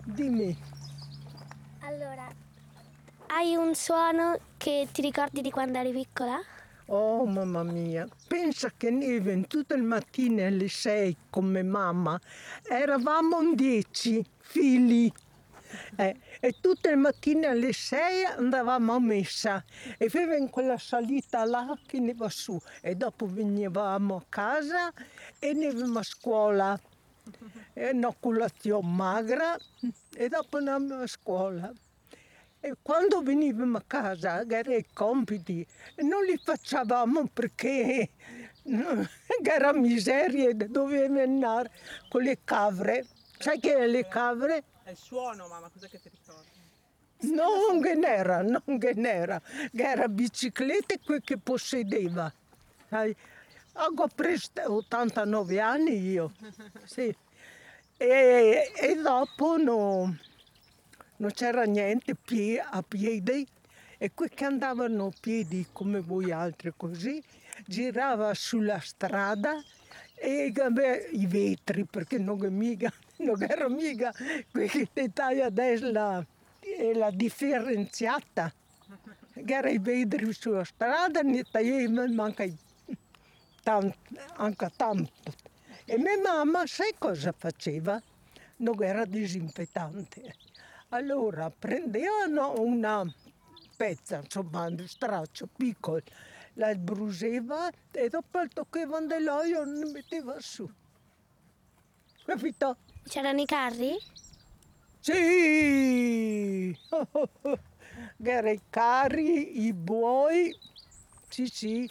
Dimmi. Allora, hai un suono che ti ricordi di quando eri piccola? Oh mamma mia, pensa che neve tutte le mattine alle 6 come mamma, eravamo in 10 figli e tutte le mattine alle 6 andavamo a messa e in quella salita là che ne va su e dopo venivamo a casa e ne andavamo a scuola, e una colazione magra e dopo andavamo a scuola. E quando venivamo a casa, erano i compiti, non li facevamo perché era miseria, dovevamo andare con le capre. Sai che è le capre? È il suono, mamma, cos'è che ti ricordi? Non che n'era, era biciclette quel che possedeva. Sai? Ho preso 89 anni io, sì. E dopo non c'era niente a piedi e quelli che andavano a piedi come voi altri così, girava sulla strada e i vetri, perché non era mica quelli che dai adesso la differenziata, che era i vetri sulla strada, ne tagliavano anche tanto. E mia mamma, sai cosa faceva? Non era disinfettante. Allora prendevano una pezza, insomma, un straccio piccolo, la bruseva e dopo il toccavano dell'olio e ne metteva su. Capito? C'erano i carri? Sì! Erano i carri, i buoi, sì.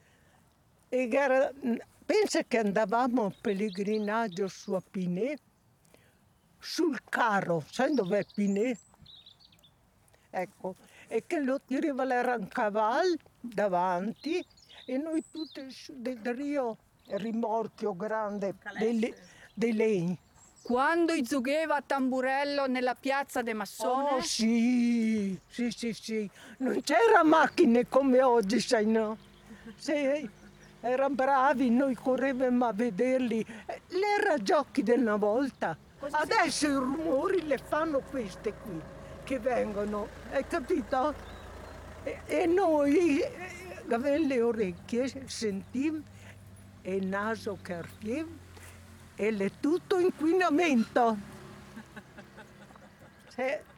Pensa che andavamo a pellegrinaggio su a Pinè, sul carro, sai dov'è Pinè? Ecco, e che lo tirava l'Arancaval davanti e noi tutti su del Rio, il rimorchio grande dei legni. Quando izugeva a tamburello nella piazza de Massone? Oh sì. Non c'era macchine come oggi, sai no? Sì, erano bravi, noi correvamo a vederli. L'era giochi della volta. Adesso i rumori le fanno queste qui, che vengono, hai capito? E noi avevamo le orecchie, sentivamo, e il naso che ardiva, e tutto inquinamento.